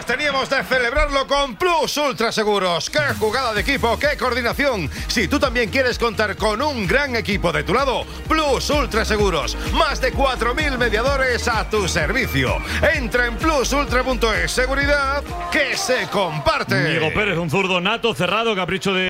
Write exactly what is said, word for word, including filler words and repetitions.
pues teníamos de celebrarlo con Plus Ultra Seguros. ¡Qué jugada de equipo! ¡Qué coordinación! Si tú también quieres contar con un gran equipo de tu lado, Plus Ultra Seguros. Más de cuatro mil mediadores a tu servicio. Entra en plus ultra punto es. Seguridad que se comparte. Diego Pérez, un zurdo nato, cerrado, capricho de